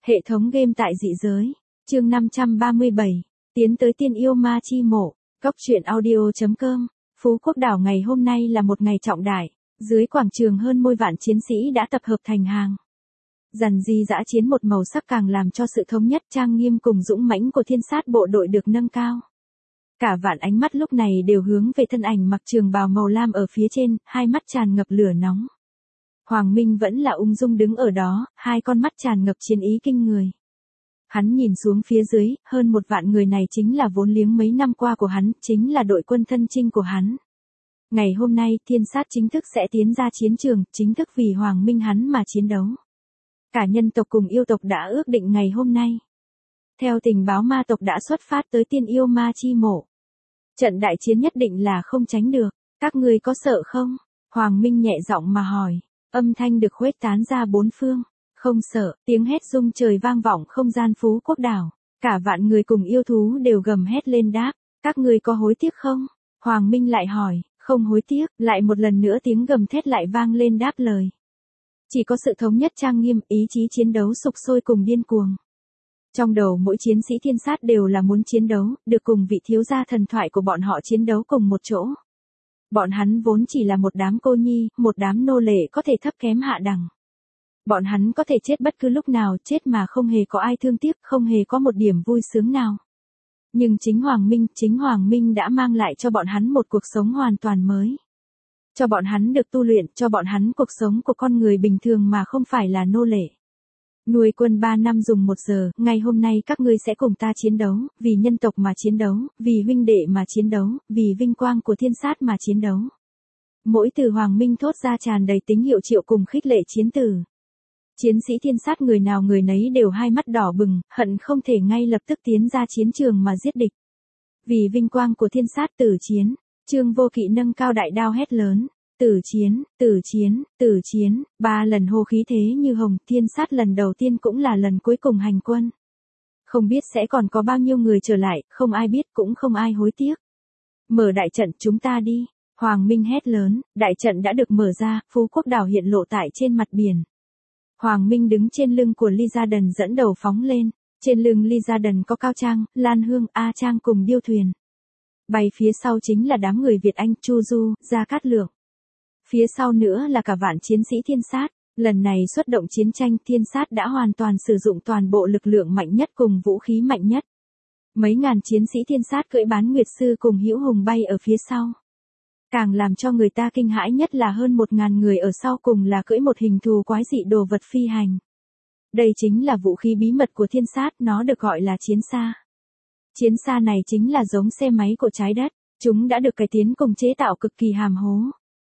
Hệ thống game tại dị giới. Chương 537. Tiến tới tiên yêu ma chi mộ. Cốc truyện audio.com. Phú Quốc đảo ngày hôm nay là một ngày trọng đại. Dưới quảng trường hơn môi vạn chiến sĩ đã tập hợp thành hàng. Dằn di dã chiến một màu sắc càng làm cho sự thống nhất trang nghiêm cùng dũng mãnh của thiên sát bộ đội được nâng cao. Cả vạn ánh mắt lúc này đều hướng về thân ảnh mặc trường bào màu lam ở phía trên, hai mắt tràn ngập lửa nóng. Hoàng Minh vẫn là ung dung đứng ở đó, hai con mắt tràn ngập chiến ý kinh người. Hắn nhìn xuống phía dưới, hơn một vạn người này chính là vốn liếng mấy năm qua của hắn, chính là đội quân thân chinh của hắn. Ngày hôm nay, thiên sát chính thức sẽ tiến ra chiến trường, chính thức vì Hoàng Minh hắn mà chiến đấu. Cả nhân tộc cùng yêu tộc đã ước định ngày hôm nay. Theo tình báo ma tộc đã xuất phát tới tiên yêu ma chi mộ. Trận đại chiến nhất định là không tránh được, các ngươi có sợ không? Hoàng Minh nhẹ giọng mà hỏi, âm thanh được khuếch tán ra bốn phương. Không sợ, tiếng hét rung trời vang vọng không gian Phú Quốc đảo. Cả vạn người cùng yêu thú đều gầm hét lên đáp, các ngươi có hối tiếc không? Hoàng Minh lại hỏi, không hối tiếc, lại một lần nữa tiếng gầm thét lại vang lên đáp lời. Chỉ có sự thống nhất trang nghiêm, ý chí chiến đấu sục sôi cùng điên cuồng. Trong đầu mỗi chiến sĩ thiên sát đều là muốn chiến đấu, được cùng vị thiếu gia thần thoại của bọn họ chiến đấu cùng một chỗ. Bọn hắn vốn chỉ là một đám cô nhi, một đám nô lệ có thể thấp kém hạ đẳng. Bọn hắn có thể chết bất cứ lúc nào, chết mà không hề có ai thương tiếc, không hề có một điểm vui sướng nào. Nhưng chính Hoàng Minh đã mang lại cho bọn hắn một cuộc sống hoàn toàn mới. Cho bọn hắn được tu luyện, cho bọn hắn cuộc sống của con người bình thường mà không phải là nô lệ. Nuôi quân 3 năm dùng 1 giờ, ngày hôm nay các ngươi sẽ cùng ta chiến đấu, vì nhân tộc mà chiến đấu, vì huynh đệ mà chiến đấu, vì vinh quang của thiên sát mà chiến đấu. Mỗi từ Hoàng Minh thốt ra tràn đầy tính hiệu triệu cùng khích lệ chiến từ. Chiến sĩ thiên sát người nào người nấy đều hai mắt đỏ bừng, hận không thể ngay lập tức tiến ra chiến trường mà giết địch. Vì vinh quang của thiên sát tử chiến, Trương Vô Kỵ nâng cao đại đao hét lớn. Tử chiến, tử chiến, tử chiến, 3 lần hô khí thế như hồng, thiên sát lần đầu tiên cũng là lần cuối cùng hành quân. Không biết sẽ còn có bao nhiêu người trở lại, không ai biết cũng không ai hối tiếc. Mở đại trận chúng ta đi, Hoàng Minh hét lớn, đại trận đã được mở ra, Phú Quốc đảo hiện lộ tại trên mặt biển. Hoàng Minh đứng trên lưng của Ly Gia Đần dẫn đầu phóng lên, trên lưng Ly Gia Đần có Cao Trang, Lan Hương, A Trang cùng điêu thuyền. Bay phía sau chính là đám người Việt Anh, Chu Du, Gia Cát Lượng. Phía sau nữa là cả vạn chiến sĩ thiên sát, lần này xuất động chiến tranh thiên sát đã hoàn toàn sử dụng toàn bộ lực lượng mạnh nhất cùng vũ khí mạnh nhất. Mấy ngàn chiến sĩ thiên sát cưỡi bán nguyệt sư cùng hữu hùng bay ở phía sau. Càng làm cho người ta kinh hãi nhất là hơn 1.000 người ở sau cùng là cưỡi một hình thù quái dị đồ vật phi hành. Đây chính là vũ khí bí mật của thiên sát, nó được gọi là chiến xa. Chiến xa này chính là giống xe máy của trái đất, chúng đã được cải tiến cùng chế tạo cực kỳ hàm hố.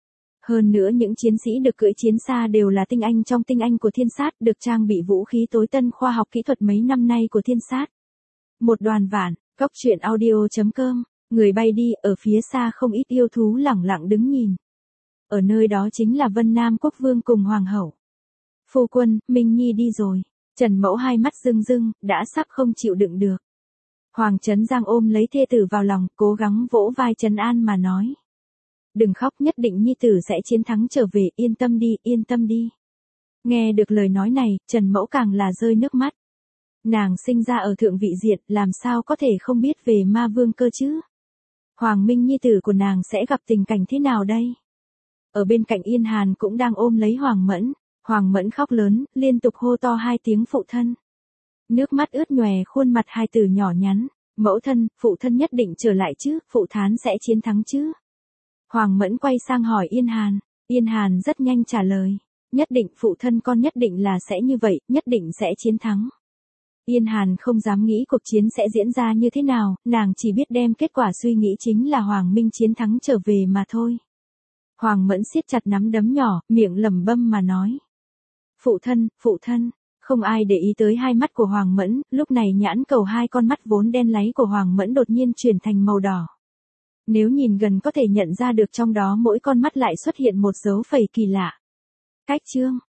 Hơn nữa những chiến sĩ được cưỡi chiến xa đều là tinh anh trong tinh anh của thiên sát, được trang bị vũ khí tối tân khoa học kỹ thuật mấy năm nay của thiên sát. Một đoàn vạn, Cốc truyện audio.com, người bay đi, ở phía xa không ít yêu thú lẳng lặng đứng nhìn. Ở nơi đó chính là Vân Nam Quốc Vương cùng Hoàng hậu. Phu quân, Minh Nhi đi rồi. Trần Mẫu hai mắt rưng rưng, đã sắp không chịu đựng được. Hoàng Trấn Giang ôm lấy thê tử vào lòng, cố gắng vỗ vai trấn an mà nói. Đừng khóc, nhất định Nhi tử sẽ chiến thắng trở về, yên tâm đi, yên tâm đi. Nghe được lời nói này, Trần Mẫu càng là rơi nước mắt. Nàng sinh ra ở thượng vị diện, làm sao có thể không biết về ma vương cơ chứ? Hoàng Minh Nhi tử của nàng sẽ gặp tình cảnh thế nào đây? Ở bên cạnh Yên Hàn cũng đang ôm lấy Hoàng Mẫn khóc lớn, liên tục hô to 2 tiếng phụ thân. Nước mắt ướt nhòe khuôn mặt hai từ nhỏ nhắn, mẫu thân, phụ thân nhất định trở lại chứ, phụ thán sẽ chiến thắng chứ? Hoàng Mẫn quay sang hỏi Yên Hàn rất nhanh trả lời, nhất định phụ thân con nhất định là sẽ như vậy, nhất định sẽ chiến thắng. Yên Hàn không dám nghĩ cuộc chiến sẽ diễn ra như thế nào, nàng chỉ biết đem kết quả suy nghĩ chính là Hoàng Minh chiến thắng trở về mà thôi. Hoàng Mẫn siết chặt nắm đấm nhỏ, miệng lẩm bẩm mà nói. Phụ thân, không ai để ý tới hai mắt của Hoàng Mẫn, lúc này nhãn cầu hai con mắt vốn đen láy của Hoàng Mẫn đột nhiên chuyển thành màu đỏ. Nếu nhìn gần có thể nhận ra được trong đó mỗi con mắt lại xuất hiện một dấu phẩy kỳ lạ. Cách chương